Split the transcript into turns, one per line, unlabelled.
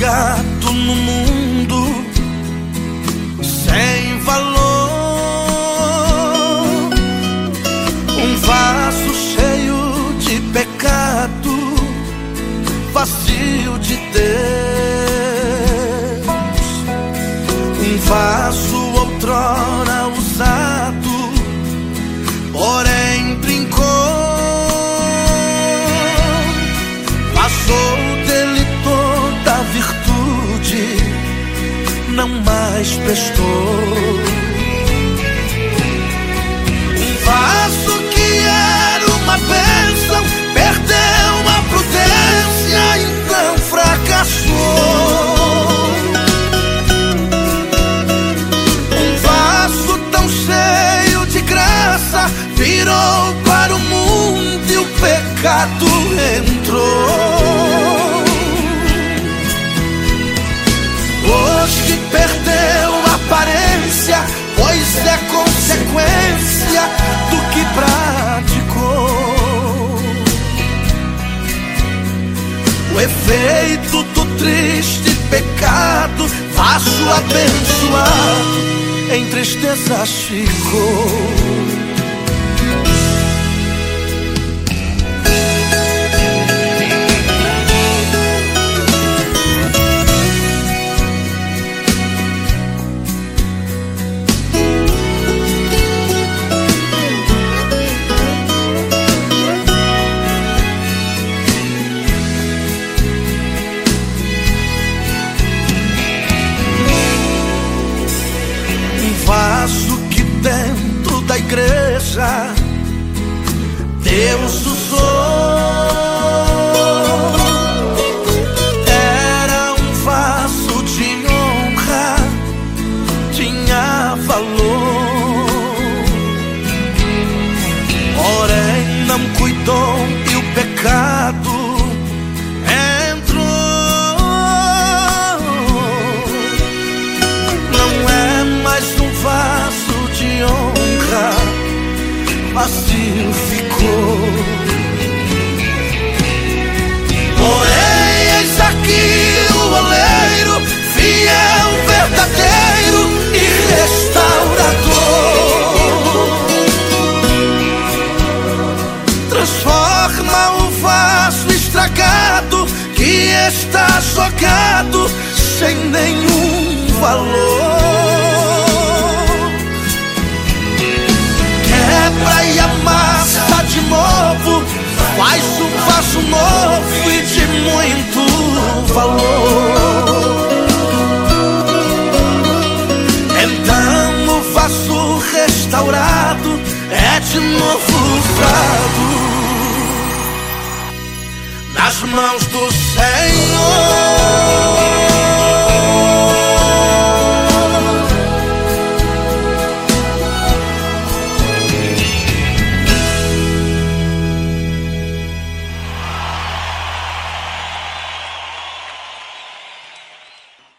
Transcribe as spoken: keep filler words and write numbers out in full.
jogado no mundo sem valor, um vaso cheio de pecado, vazio de Deus, um vaso outrora usado, porém brincou, passou dele toda a virtude, não mais prestou. Um vaso que era uma bênção perdeu a prudência, então fracassou. Um vaso tão cheio de graça virou para o mundo e o pecado entrou. Hoje perdeu a aparência, pois é consequência do que praticou. O efeito do triste pecado, vaso abençoado, em tristezas ficou. Vaso que dentro da igreja Deus usou, era um vaso de honra, tinha valor, porém não cuidou e o pecado vaso de honra, vazio ficou. Porém, eis aqui o oleiro, fiel, verdadeiro e restaurador, transforma o vaso estragado que está jogado sem nenhum valor. Quebra e amassa de novo, faz um vaso novo e de muito valor. Então o vaso restaurado é de novo usado nas mãos do Senhor.